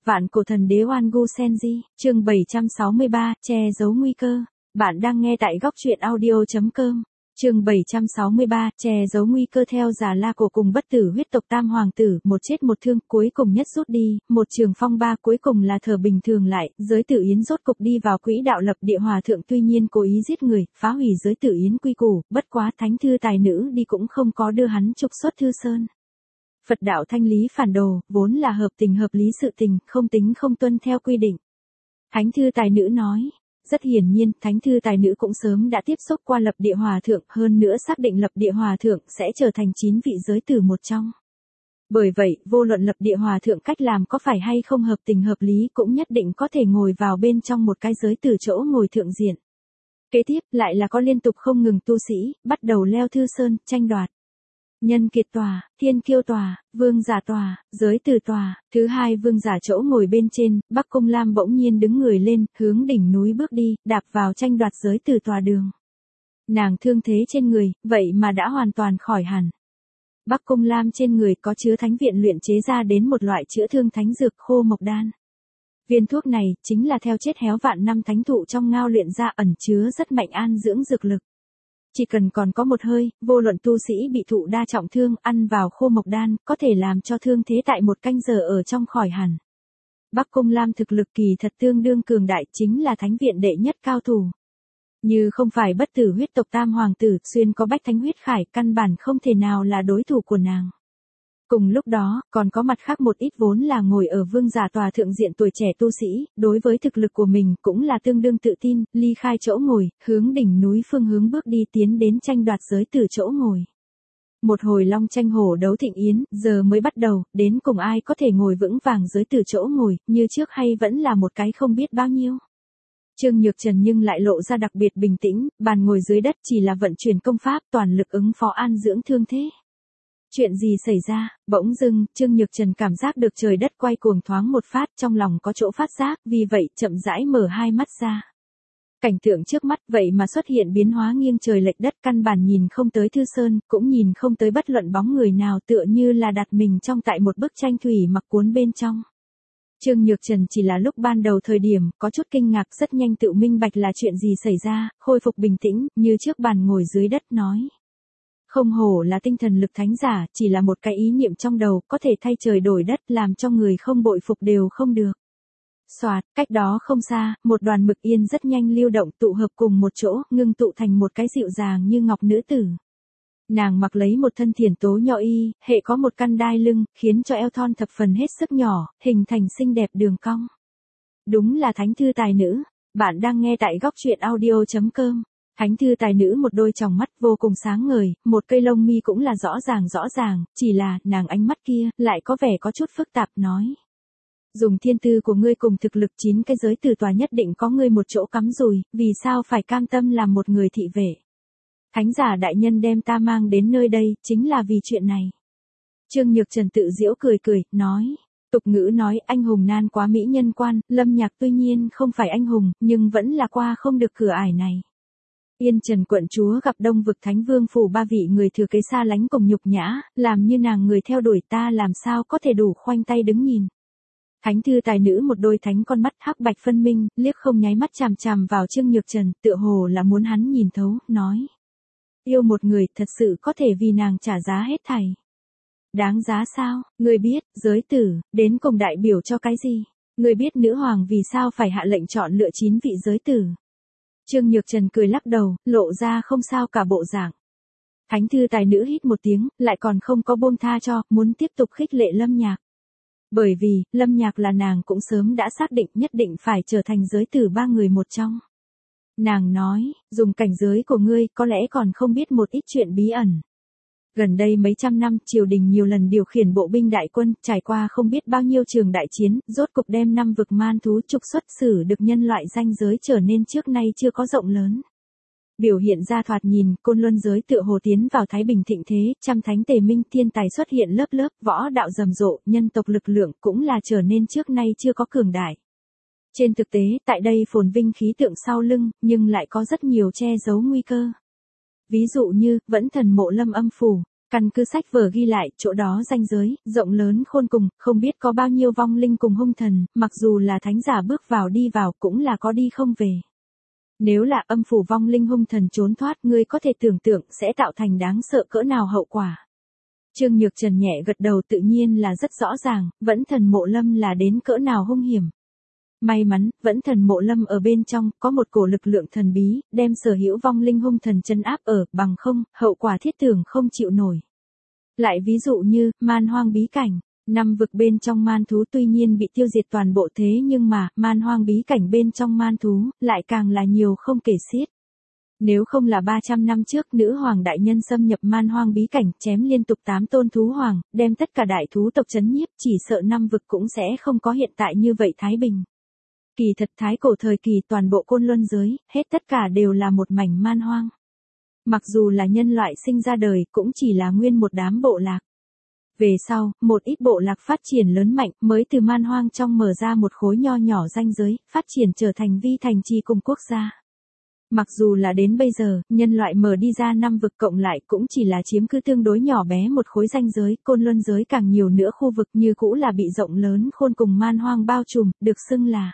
Vạn cổ thần đế Oan Gu Senji, chương 763, che giấu nguy cơ. Bạn đang nghe tại góc truyện audio.com. Chương 763, che giấu nguy cơ. Theo Già La Cổ cùng bất tử huyết tộc tam hoàng tử, một chết một thương, cuối cùng nhất rút đi, một trường phong ba, cuối cùng là thở bình thường lại, giới tử yến rốt cục đi vào quỹ đạo. Lập Địa Hòa thượng tuy nhiên cố ý giết người, phá hủy giới tử yến quy củ, bất quá thánh thư tài nữ đi cũng không có đưa hắn trục xuất Thư Sơn. Phật đạo thanh lý phản đồ, vốn là hợp tình hợp lý sự tình, không tính không tuân theo quy định. Thánh thư tài nữ nói, rất hiển nhiên, thánh thư tài nữ cũng sớm đã tiếp xúc qua Lập Địa Hòa thượng, hơn nữa xác định Lập Địa Hòa thượng sẽ trở thành 9 vị giới tử một trong. Bởi vậy, vô luận Lập Địa Hòa thượng cách làm có phải hay không hợp tình hợp lý cũng nhất định có thể ngồi vào bên trong một cái giới tử chỗ ngồi thượng diện. Kế tiếp, lại là có liên tục không ngừng tu sĩ, bắt đầu leo Thư Sơn, tranh đoạt. Nhân kiệt tòa, thiên kiêu tòa, vương giả tòa, giới tử tòa. Thứ hai vương giả chỗ ngồi bên trên, Bắc Cung Lam bỗng nhiên đứng người lên, hướng đỉnh núi bước đi, đạp vào tranh đoạt giới tử tòa đường. Nàng thương thế trên người, vậy mà đã hoàn toàn khỏi hẳn. Bắc Cung Lam trên người có chứa thánh viện luyện chế ra đến một loại chữa thương thánh dược khô mộc đan. Viên thuốc này, chính là theo chết héo vạn năm thánh thụ trong ngao luyện ra, ẩn chứa rất mạnh an dưỡng dược lực. Chỉ cần còn có một hơi, vô luận tu sĩ bị thụ đa trọng thương, ăn vào khô mộc đan, có thể làm cho thương thế tại một canh giờ ở trong khỏi hẳn. Bắc Cung Lam thực lực kỳ thật tương đương cường đại, chính là thánh viện đệ nhất cao thủ. Như không phải bất tử huyết tộc tam hoàng tử, xuyên có bách thánh huyết khải, căn bản không thể nào là đối thủ của nàng. Cùng lúc đó, còn có mặt khác một ít vốn là ngồi ở vương giả tòa thượng diện tuổi trẻ tu sĩ, đối với thực lực của mình cũng là tương đương tự tin, ly khai chỗ ngồi, hướng đỉnh núi phương hướng bước đi, tiến đến tranh đoạt giới tử chỗ ngồi. Một hồi long tranh hổ đấu thịnh yến, giờ mới bắt đầu, đến cùng ai có thể ngồi vững vàng giới tử chỗ ngồi, như trước hay vẫn là một cái không biết bao nhiêu. Trương Nhược Trần nhưng lại lộ ra đặc biệt bình tĩnh, bàn ngồi dưới đất chỉ là vận chuyển công pháp, toàn lực ứng phó an dưỡng thương thế. Chuyện gì xảy ra? Bỗng dưng, Trương Nhược Trần cảm giác được trời đất quay cuồng thoáng một phát, trong lòng có chỗ phát giác, vì vậy chậm rãi mở hai mắt ra. Cảnh tượng trước mắt vậy mà xuất hiện biến hóa nghiêng trời lệch đất, căn bản nhìn không tới Thư Sơn, cũng nhìn không tới bất luận bóng người nào, tựa như là đặt mình trong tại một bức tranh thủy mặc cuốn bên trong. Trương Nhược Trần chỉ là lúc ban đầu thời điểm, có chút kinh ngạc, rất nhanh tự minh bạch là chuyện gì xảy ra, khôi phục bình tĩnh, như trước bàn ngồi dưới đất nói. Không hổ là tinh thần lực thánh giả, chỉ là một cái ý niệm trong đầu, có thể thay trời đổi đất, làm cho người không bội phục đều không được. Soạt, cách đó không xa, một đoàn mực yên rất nhanh lưu động tụ hợp cùng một chỗ, ngưng tụ thành một cái dịu dàng như ngọc nữ tử. Nàng mặc lấy một thân thiển tố nho y, hệ có một căn đai lưng, khiến cho eo thon thập phần hết sức nhỏ, hình thành xinh đẹp đường cong. Đúng là thánh thư tài nữ, bạn đang nghe tại góc truyện audio.com. Thánh thư tài nữ một đôi tròng mắt vô cùng sáng ngời, một cây lông mi cũng là rõ ràng, chỉ là, nàng ánh mắt kia, lại có vẻ có chút phức tạp, nói. Dùng thiên tư của ngươi cùng thực lực 9 cái giới tử tòa nhất định có ngươi một chỗ cắm rùi, vì sao phải cam tâm làm một người thị vệ. Thánh giả đại nhân đem ta mang đến nơi đây, chính là vì chuyện này. Trương Nhược Trần tự giễu cười, nói. Tục ngữ nói anh hùng nan quá mỹ nhân quan, Lâm Nhạc tuy nhiên không phải anh hùng, nhưng vẫn là qua không được cửa ải này. Yên Trần quận chúa gặp Đông Vực Thánh Vương phủ 3 vị người thừa kế xa lánh cùng nhục nhã, làm như nàng người theo đuổi, ta làm sao có thể đủ khoanh tay đứng nhìn. Thánh thư tài nữ một đôi thánh con mắt hắc bạch phân minh, liếc không nháy mắt chằm chằm vào Trương Nhược Trần, tựa hồ là muốn hắn nhìn thấu, nói. Yêu một người, thật sự có thể vì nàng trả giá hết thảy. Đáng giá sao? Ngươi biết, giới tử, đến cùng đại biểu cho cái gì? Ngươi biết nữ hoàng vì sao phải hạ lệnh chọn lựa 9 vị giới tử? Trương Nhược Trần cười lắc đầu, lộ ra không sao cả bộ dạng. Thánh thư tài nữ hít một tiếng, lại còn không có buông tha cho, muốn tiếp tục khích lệ Lâm Nhạc. Bởi vì, Lâm Nhạc là nàng cũng sớm đã xác định nhất định phải trở thành giới tử 3 người một trong. Nàng nói, dùng cảnh giới của ngươi, có lẽ còn không biết một ít chuyện bí ẩn. Gần đây mấy trăm năm, triều đình nhiều lần điều khiển bộ binh đại quân, trải qua không biết bao nhiêu trường đại chiến, rốt cục đem 5 vực man thú trục xuất xử được nhân loại ranh giới trở nên trước nay chưa có rộng lớn. Biểu hiện ra thoạt nhìn, Côn Luân giới tựa hồ tiến vào thái bình thịnh thế, trăm thánh tề minh thiên tài xuất hiện lớp lớp, võ đạo rầm rộ, nhân tộc lực lượng cũng là trở nên trước nay chưa có cường đại. Trên thực tế, tại đây phồn vinh khí tượng sau lưng, nhưng lại có rất nhiều che giấu nguy cơ. Ví dụ như, vẫn thần mộ Lâm Âm phủ. Căn cứ sách vở ghi lại, chỗ đó ranh giới, rộng lớn khôn cùng, không biết có bao nhiêu vong linh cùng hung thần, mặc dù là thánh giả bước vào đi vào cũng là có đi không về. Nếu là âm phủ vong linh hung thần trốn thoát, ngươi có thể tưởng tượng sẽ tạo thành đáng sợ cỡ nào hậu quả. Trương Nhược Trần nhẹ gật đầu, tự nhiên là rất rõ ràng, Vẫn Thần Mộ Lâm là đến cỡ nào hung hiểm. May mắn, Vẫn Thần Mộ Lâm ở bên trong, có một cổ lực lượng thần bí, đem sở hữu vong linh hung thần trấn áp ở, bằng không, hậu quả thiết tưởng không chịu nổi. Lại ví dụ như, Man Hoang bí cảnh, 5 vực bên trong man thú tuy nhiên bị tiêu diệt toàn bộ, thế nhưng mà, Man Hoang bí cảnh bên trong man thú, lại càng là nhiều không kể xiết. Nếu không là 300 năm trước nữ hoàng đại nhân xâm nhập Man Hoang bí cảnh, chém liên tục 8 tôn thú hoàng, đem tất cả đại thú tộc trấn nhiếp, chỉ sợ 5 vực cũng sẽ không có hiện tại như vậy thái bình. Kỳ thật thái cổ thời kỳ toàn bộ côn luân giới, hết tất cả đều là một mảnh man hoang. Mặc dù là nhân loại sinh ra đời, cũng chỉ là nguyên một đám bộ lạc. Về sau, một ít bộ lạc phát triển lớn mạnh, mới từ man hoang trong mở ra một khối nho nhỏ ranh giới, phát triển trở thành vi thành trì cùng quốc gia. Mặc dù là đến bây giờ, nhân loại mở đi ra 5 vực cộng lại cũng chỉ là chiếm cứ tương đối nhỏ bé một khối ranh giới, côn luân giới càng nhiều nữa khu vực như cũ là bị rộng lớn khôn cùng man hoang bao trùm, được xưng là.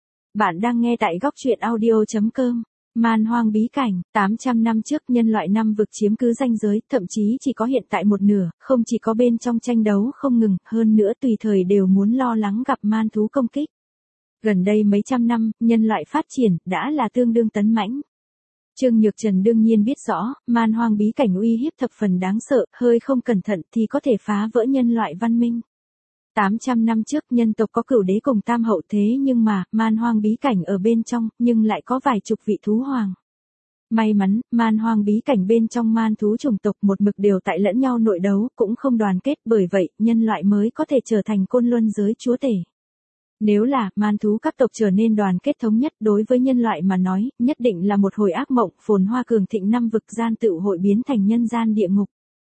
Bạn đang nghe tại góc truyện audio.com. Man Hoang bí cảnh, 800 năm trước nhân loại 5 vực chiếm cứ ranh giới, thậm chí chỉ có hiện tại một nửa, không chỉ có bên trong tranh đấu không ngừng, hơn nữa tùy thời đều muốn lo lắng gặp man thú công kích. Gần đây mấy trăm năm, nhân loại phát triển, đã là tương đương tấn mãnh. Trương Nhược Trần đương nhiên biết rõ, Man Hoang bí cảnh uy hiếp thập phần đáng sợ, hơi không cẩn thận thì có thể phá vỡ nhân loại văn minh. 800 năm trước nhân tộc có cửu đế cùng tam hậu, thế nhưng mà, Man Hoang bí cảnh ở bên trong, nhưng lại có vài chục vị thú hoàng. May mắn, Man Hoang bí cảnh bên trong man thú chủng tộc một mực đều tại lẫn nhau nội đấu, cũng không đoàn kết, bởi vậy, nhân loại mới có thể trở thành côn luân giới chúa tể. Nếu là, man thú các tộc trở nên đoàn kết thống nhất, đối với nhân loại mà nói, nhất định là một hồi ác mộng, phồn hoa cường thịnh, 5 vực gian tựu hội biến thành nhân gian địa ngục.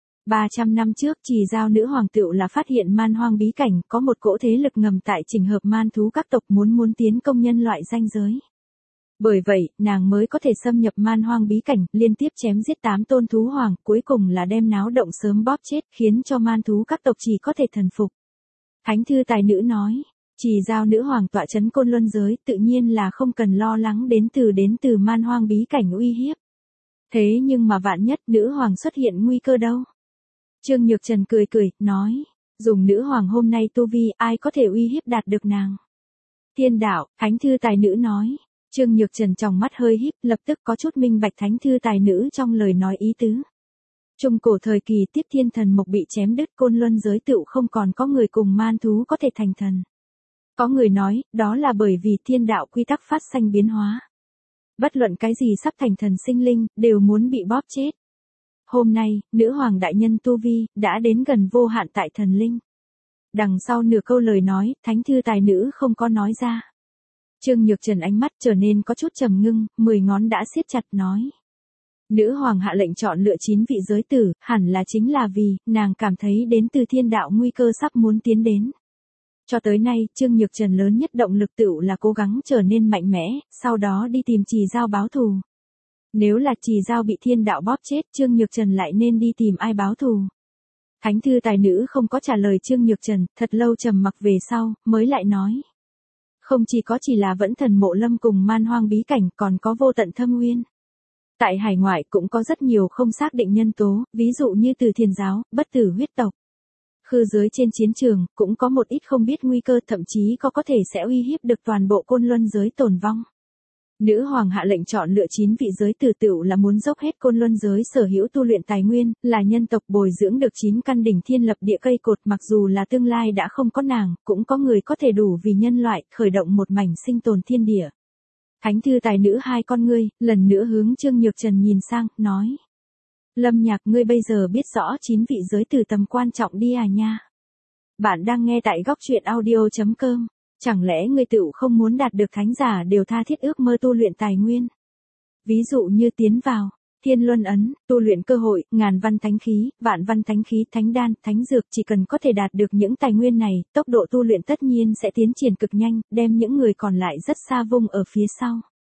300 năm trước, Trì Giao nữ hoàng tựu là phát hiện Man Hoang bí cảnh, có một cỗ thế lực ngầm tại chỉnh hợp man thú các tộc muốn tiến công nhân loại ranh giới. Bởi vậy, nàng mới có thể xâm nhập Man Hoang bí cảnh, liên tiếp chém giết 8 tôn thú hoàng, cuối cùng là đem náo động sớm bóp chết, khiến cho man thú các tộc chỉ có thể thần phục. Thánh thư tài nữ nói, Trì Giao nữ hoàng tọa trấn côn luân giới, tự nhiên là không cần lo lắng đến từ Man Hoang bí cảnh uy hiếp. Thế nhưng mà vạn nhất nữ hoàng xuất hiện nguy cơ đâu? Trương Nhược Trần cười, nói, dùng nữ hoàng hôm nay tu vi, ai có thể uy hiếp đạt được nàng? Thiên đạo, thánh thư tài nữ nói. Trương Nhược Trần trong mắt hơi híp, lập tức có chút minh bạch thánh thư tài nữ trong lời nói ý tứ. Trung cổ thời kỳ tiếp thiên thần mộc bị chém đứt, côn luân giới tựu không còn có người cùng man thú có thể thành thần. Có người nói, đó là bởi vì thiên đạo quy tắc phát sinh biến hóa. Bất luận cái gì sắp thành thần sinh linh, đều muốn bị bóp chết. Hôm nay, nữ hoàng đại nhân tu vi, đã đến gần vô hạn tại thần linh. Đằng sau nửa câu lời nói, thánh thư tài nữ không có nói ra. Trương Nhược Trần ánh mắt trở nên có chút trầm ngưng, 10 ngón đã siết chặt nói. Nữ hoàng hạ lệnh chọn lựa 9 vị giới tử, hẳn là chính là vì, nàng cảm thấy đến từ thiên đạo nguy cơ sắp muốn tiến đến. Cho tới nay, Trương Nhược Trần lớn nhất động lực tựu là cố gắng trở nên mạnh mẽ, sau đó đi tìm Trì Giao báo thù. Nếu là Trì Giao bị thiên đạo bóp chết, Trương Nhược Trần lại nên đi tìm ai báo thù? Thánh thư tài nữ không có trả lời Trương Nhược Trần, thật lâu trầm mặc về sau, mới lại nói. Không chỉ là Vẫn Thần Mộ Lâm cùng Man Hoang bí cảnh, còn có vô tận thâm nguyên. Tại hải ngoại cũng có rất nhiều không xác định nhân tố, ví dụ như Từ Thiên giáo, bất tử huyết tộc. Khư giới trên chiến trường, cũng có một ít không biết nguy cơ, thậm chí có thể sẽ uy hiếp được toàn bộ côn luân giới tồn vong. Nữ hoàng hạ lệnh chọn lựa 9 vị giới tử tựu là muốn dốc hết côn luân giới sở hữu tu luyện tài nguyên, là nhân tộc bồi dưỡng được 9 căn đỉnh thiên lập địa cây cột, mặc dù là tương lai đã không có nàng, cũng có người có thể đủ vì nhân loại, khởi động một mảnh sinh tồn thiên địa. Thánh thư tài nữ hai con ngươi, lần nữa hướng Trương Nhược Trần nhìn sang, nói. Lâm Nhạc, ngươi bây giờ biết rõ 9 vị giới tử tầm quan trọng đi à nha. Bạn đang nghe tại góc truyện audio.com. Chẳng lẽ ngươi tựu không muốn đạt được thánh giả đều tha thiết ước mơ tu luyện tài nguyên? Ví dụ như tiến vào Thiên Luân ấn, tu luyện cơ hội, ngàn văn thánh khí, vạn văn thánh khí, thánh đan, thánh dược, chỉ cần có thể đạt được những tài nguyên này, tốc độ tu luyện tất nhiên sẽ tiến triển cực nhanh, đem những người còn lại rất xa vung ở phía sau.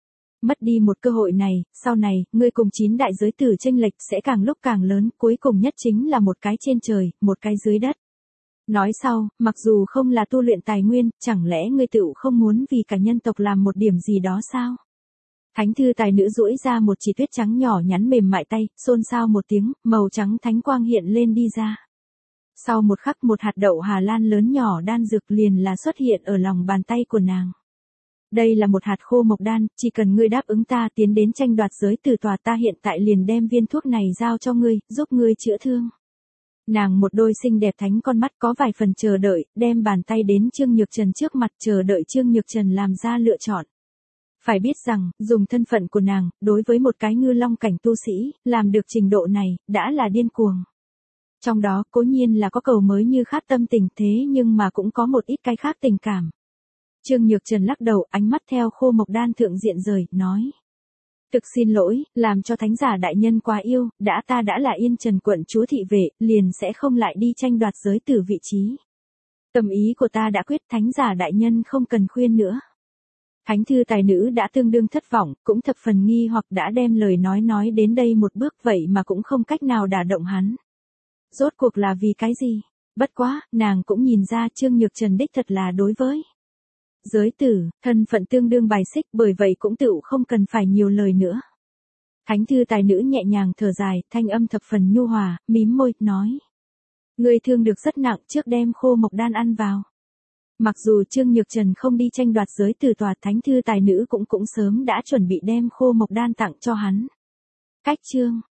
mất đi một cơ hội này, sau này, ngươi cùng 9 đại giới tử chênh lệch sẽ càng lúc càng lớn, cuối cùng nhất chính là một cái trên trời, một cái dưới đất. Nói sau, mặc dù không là tu luyện tài nguyên, chẳng lẽ ngươi tựu không muốn vì cả nhân tộc làm một điểm gì đó sao? Thánh thư tài nữ duỗi ra một chỉ tuyết trắng nhỏ nhắn mềm mại tay, xôn xao một tiếng, màu trắng thánh quang hiện lên đi ra. Sau một khắc một hạt đậu Hà Lan lớn nhỏ đan dược liền là xuất hiện ở lòng bàn tay của nàng. Đây là một hạt khô mộc đan, chỉ cần ngươi đáp ứng ta tiến đến tranh đoạt giới tử tòa, ta hiện tại liền đem viên thuốc này giao cho ngươi, giúp ngươi chữa thương. Nàng một đôi xinh đẹp thánh con mắt có vài phần chờ đợi, đem bàn tay đến Trương Nhược Trần trước mặt chờ đợi Trương Nhược Trần làm ra lựa chọn. Phải biết rằng, dùng thân phận của nàng, đối với một cái ngư long cảnh tu sĩ, làm được trình độ này, đã là điên cuồng. Trong đó, cố nhiên là có cầu mới như khát tâm tình thế nhưng mà cũng có một ít cái khác tình cảm. Trương Nhược Trần lắc đầu, ánh mắt theo khô mộc đan thượng diện rời, nói. Thực xin lỗi, làm cho thánh giả đại nhân quá yêu, ta đã là Yên Trần quận chúa thị vệ, liền sẽ không lại đi tranh đoạt giới tử vị trí. Tâm ý của ta đã quyết, thánh giả đại nhân không cần khuyên nữa. Thánh thư tài nữ đã tương đương thất vọng, cũng thập phần nghi hoặc đã đem lời nói đến đây một bước vậy mà cũng không cách nào đả động hắn. Rốt cuộc là vì cái gì? Bất quá, nàng cũng nhìn ra Trương Nhược Trần đích thật là đối với giới tử, thân phận tương đương bài xích, bởi vậy cũng tựu không cần phải nhiều lời nữa. Thánh thư tài nữ nhẹ nhàng thở dài, thanh âm thập phần nhu hòa, mím môi, nói. Ngươi thương được rất nặng, trước đem khô mộc đan ăn vào. Mặc dù Trương Nhược Trần không đi tranh đoạt giới tử tòa, thánh thư tài nữ cũng sớm đã chuẩn bị đem khô mộc đan tặng cho hắn. Cách chương